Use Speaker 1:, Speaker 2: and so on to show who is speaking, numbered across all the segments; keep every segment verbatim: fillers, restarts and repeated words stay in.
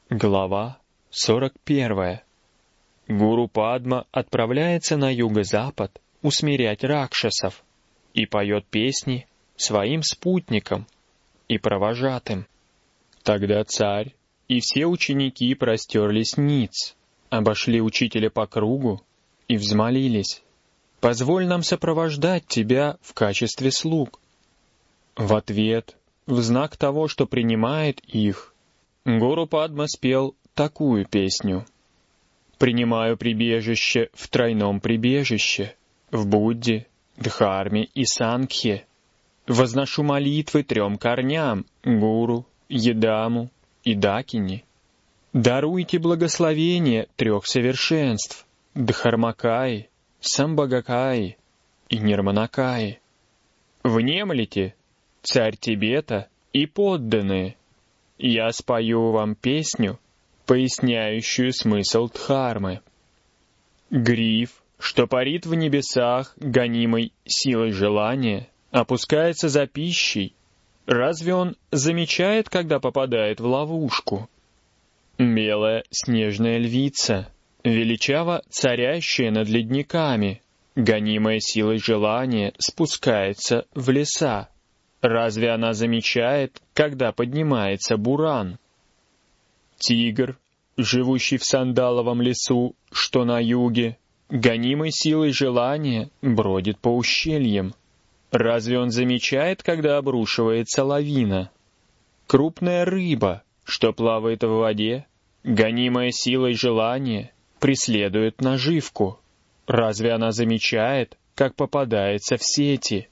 Speaker 1: Глава сорок первая. Гуру Падма отправляется на юго-запад усмирять ракшасов и поет песни своим спутникам и провожатым. Тогда царь и все ученики простерлись ниц, обошли учителя по кругу и взмолились: «Позволь нам сопровождать тебя в качестве слуг». В ответ, в знак того, что принимает их, Гуру Падма спел такую песню: «Принимаю прибежище в тройном прибежище, в Будде, Дхарме и Сангхе. Возношу молитвы трем корням — Гуру, Едаму и Дакини. Даруйте благословение трех совершенств — Дхармакаи, Самбхагакаи и Нирманакаи. Внемлите, царь Тибета и подданные, я спою вам песню, поясняющую смысл Дхармы. Гриф, что парит в небесах, гонимой силой желания, опускается за пищей. Разве он замечает, когда попадает в ловушку? Белая снежная львица, величаво царящая над ледниками, гонимая силой желания, спускается в леса. Разве она замечает, когда поднимается буран? Тигр, живущий в сандаловом лесу, что на юге, гонимой силой желания, бродит по ущельям. Разве он замечает, когда обрушивается лавина? Крупная рыба, что плавает в воде, гонимая силой желания, преследует наживку. Разве она замечает, как попадается в сети?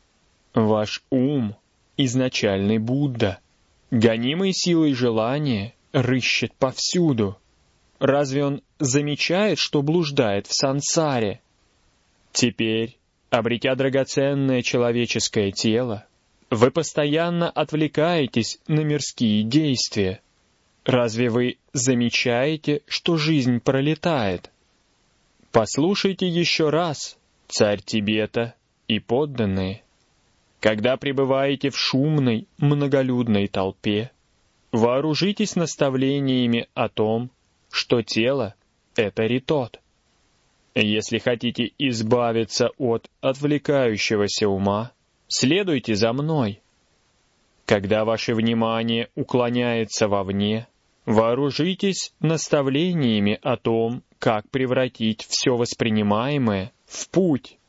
Speaker 1: Ваш ум, изначальный Будда, гонимый силой желания, рыщет повсюду. Разве он замечает, что блуждает в сансаре? Теперь, обретя драгоценное человеческое тело, вы постоянно отвлекаетесь на мирские действия. Разве вы замечаете, что жизнь пролетает? Послушайте еще раз, царь Тибета и подданные. Когда пребываете в шумной, многолюдной толпе, вооружитесь наставлениями о том, что тело — это ритот. Если хотите избавиться от отвлекающегося ума, следуйте за мной. Когда ваше внимание уклоняется вовне, вооружитесь наставлениями о том, как превратить все воспринимаемое в путь.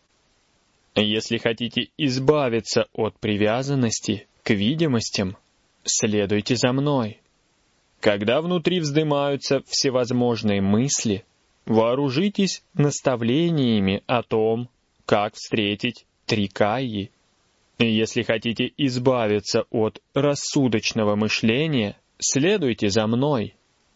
Speaker 1: Если хотите избавиться от привязанности к видимостям, следуйте за мной. Когда внутри вздымаются всевозможные мысли, вооружитесь наставлениями о том, как встретить трикайи. Если хотите избавиться от рассудочного мышления, следуйте за мной.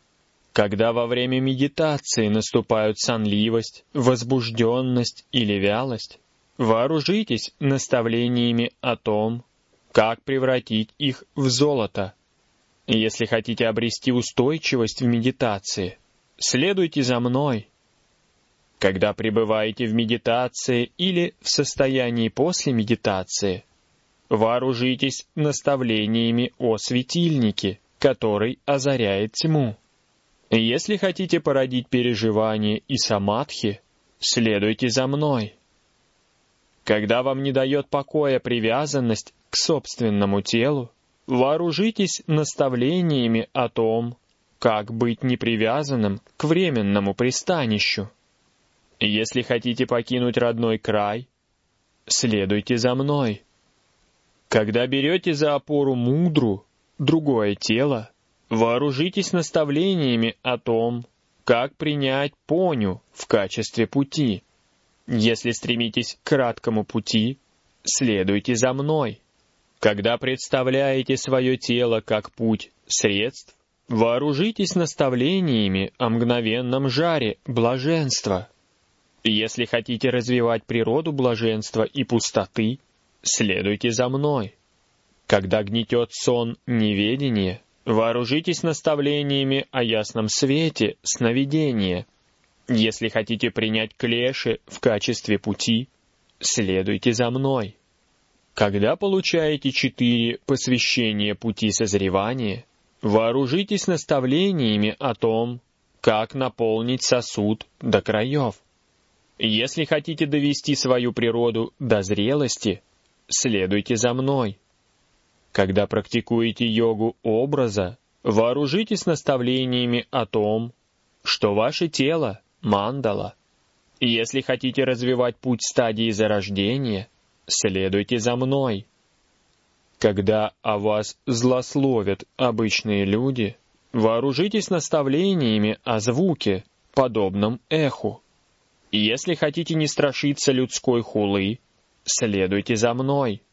Speaker 1: Когда во время медитации наступают сонливость, возбужденность или вялость, вооружитесь наставлениями о том, как превратить их в золото. Если хотите обрести устойчивость в медитации, следуйте за мной. Когда пребываете в медитации или в состоянии после медитации, вооружитесь наставлениями о светильнике, который озаряет тьму. Если хотите породить переживание и самадхи, следуйте за мной. Когда вам не дает покоя привязанность к собственному телу, вооружитесь наставлениями о том, как быть непривязанным к временному пристанищу. Если хотите покинуть родной край, следуйте за мной. Когда берете за опору мудру, другое тело, вооружитесь наставлениями о том, как принять поню в качестве пути. Если стремитесь к краткому пути, следуйте за мной. Когда представляете свое тело как путь средств, вооружитесь наставлениями о мгновенном жаре блаженства. Если хотите развивать природу блаженства и пустоты, следуйте за мной. Когда гнетет сон неведения, вооружитесь наставлениями о ясном свете сновидения. Если хотите принять клеши в качестве пути, следуйте за мной. Когда получаете четыре посвящения пути созревания, вооружитесь наставлениями о том, как наполнить сосуд до краев. Если хотите довести свою природу до зрелости, следуйте за мной. Когда практикуете йогу образа, вооружитесь наставлениями о том, что ваше тело — мандала. Если хотите развивать путь стадии зарождения, следуйте за мной. Когда о вас злословят обычные люди, вооружитесь наставлениями о звуке, подобном эху. Если хотите не страшиться людской хулы, следуйте за мной.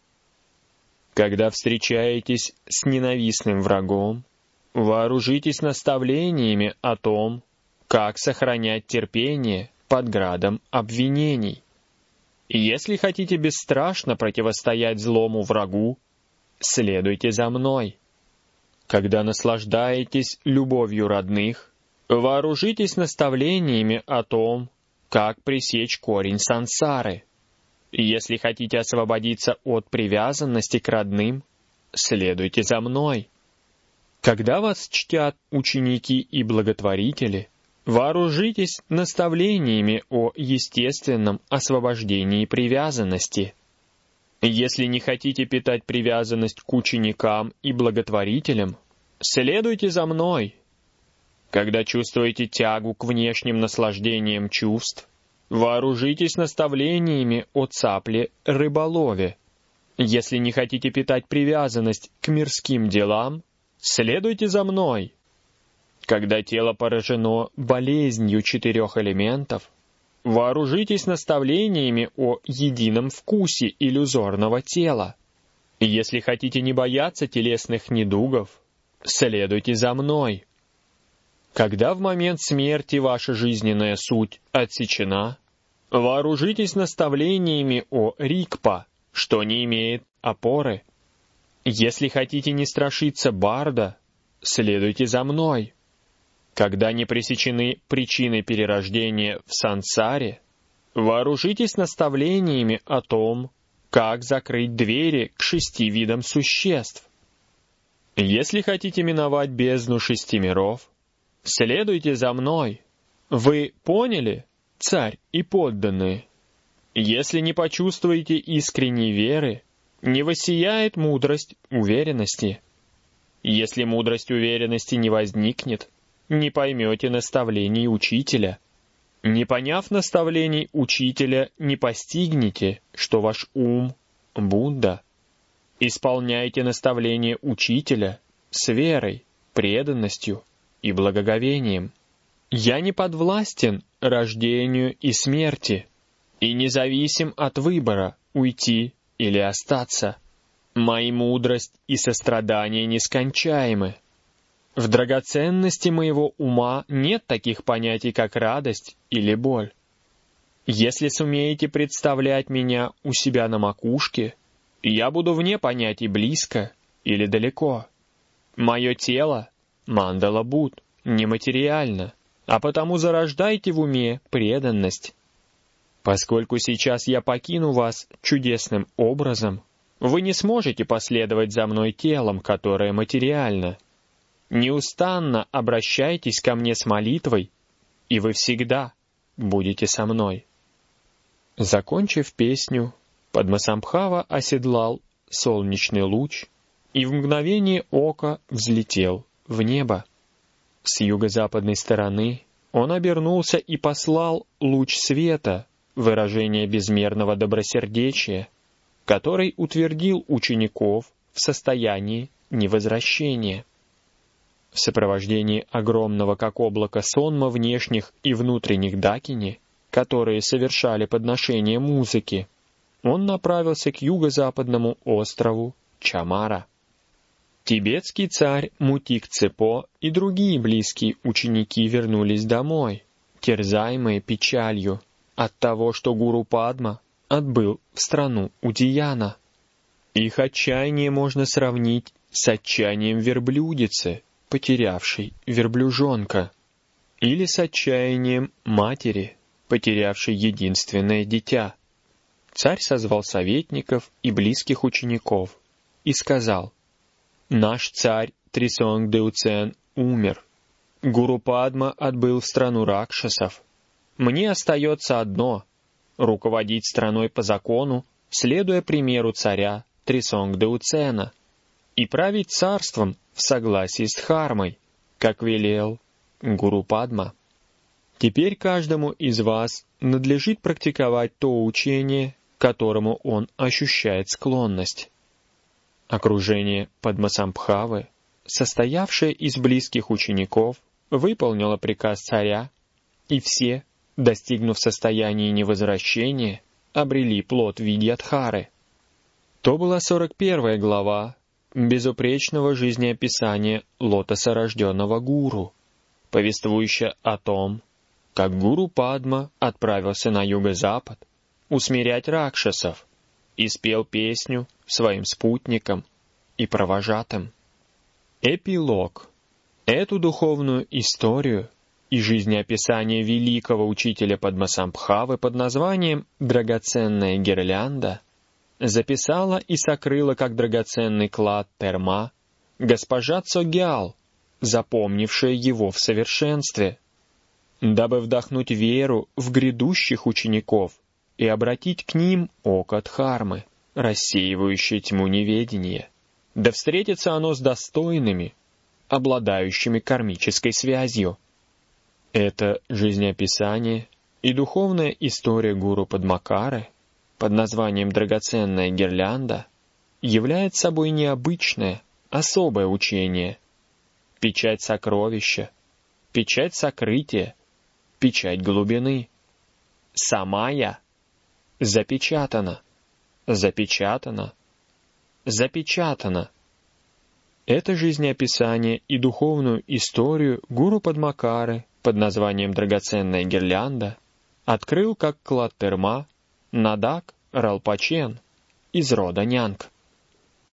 Speaker 1: Когда встречаетесь с ненавистным врагом, вооружитесь наставлениями о том, как сохранять терпение под градом обвинений. Если хотите бесстрашно противостоять злому врагу, следуйте за мной. Когда наслаждаетесь любовью родных, вооружитесь наставлениями о том, как пресечь корень сансары. Если хотите освободиться от привязанности к родным, следуйте за мной. Когда вас чтят ученики и благотворители, вооружитесь наставлениями о естественном освобождении привязанности. Если не хотите питать привязанность к ученикам и благотворителям, следуйте за мной. Когда чувствуете тягу к внешним наслаждениям чувств, вооружитесь наставлениями о цапле-рыболове. Если не хотите питать привязанность к мирским делам, следуйте за мной. Когда тело поражено болезнью четырех элементов, вооружитесь наставлениями о едином вкусе иллюзорного тела. Если хотите не бояться телесных недугов, следуйте за мной. Когда в момент смерти ваша жизненная суть отсечена, вооружитесь наставлениями о рикпа, что не имеет опоры. Если хотите не страшиться барда, следуйте за мной. Когда не пресечены причины перерождения в сансаре, вооружитесь наставлениями о том, как закрыть двери к шести видам существ. Если хотите миновать бездну шести миров, следуйте за мной. Вы поняли, царь и подданные? Если не почувствуете искренней веры, не воссияет мудрость уверенности. Если мудрость уверенности не возникнет, не поймете наставлений учителя. Не поняв наставлений учителя, не постигнете, что ваш ум — Будда. Исполняйте наставления учителя с верой, преданностью и благоговением. Я не подвластен рождению и смерти, и независим от выбора уйти или остаться. Моя мудрость и сострадание нескончаемы. В драгоценности моего ума нет таких понятий, как радость или боль. Если сумеете представлять меня у себя на макушке, я буду вне понятий близко или далеко. Мое тело — мандала Будд, нематериально, а потому зарождайте в уме преданность. Поскольку сейчас я покину вас чудесным образом, вы не сможете последовать за мной телом, которое материально. Неустанно обращайтесь ко мне с молитвой, и вы всегда будете со мной. Закончив песню, Падмасамбхава оседлал солнечный луч и в мгновение ока взлетел в небо. С юго-западной стороны он обернулся и послал луч света, выражение безмерного добросердечия, который утвердил учеников в состоянии невозвращения. В сопровождении огромного как облако сонма внешних и внутренних дакини, которые совершали подношение музыки, он направился к юго-западному острову Чамара. Тибетский царь Мутик-Цепо и другие близкие ученики вернулись домой, терзаемые печалью от того, что гуру Падма отбыл в страну Удияна. Их отчаяние можно сравнить с отчаянием верблюдицы, потерявшей верблюжонка, или с отчаянием матери, потерявшей единственное дитя. Царь созвал советников и близких учеников и сказал: «Наш царь Трисонгдеуцен умер. Гуру Падма отбыл в страну ракшасов. Мне остается одно — руководить страной по закону, следуя примеру царя Трисонгдеуцена, и править царством в согласии с дхармой, как велел Гуру Падма. Теперь каждому из вас надлежит практиковать то учение, к которому он ощущает склонность. Окружение Падмасамбхавы, состоявшее из близких учеников, выполнило приказ царя, и все, достигнув состояния невозвращения, обрели плод Видьядхары. То была сорок первая глава безупречного жизнеописания лотосорожденного гуру, повествующая о том, как Гуру Падма отправился на юго-запад усмирять ракшасов и спел песню своим спутникам и провожатым. Эпилог. Эту духовную историю и жизнеописание великого учителя Падмасамбхавы под названием «Драгоценная гирлянда» записала и сокрыла как драгоценный клад Терма госпожа Цогьял, запомнившая его в совершенстве, дабы вдохнуть веру в грядущих учеников и обратить к ним око дхармы, рассеивающее тьму неведения. Да встретится оно с достойными, обладающими кармической связью. Это жизнеописание и духовная история гуру Падмакары под названием «Драгоценная гирлянда» является собой необычное, особое учение, печать сокровища, печать сокрытия, печать глубины. Самая запечатана, запечатана, запечатана. Это жизнеописание и духовную историю гуру Падмакары под названием «Драгоценная гирлянда» открыл как клад Терма Надак Ралпачен из рода Нянг.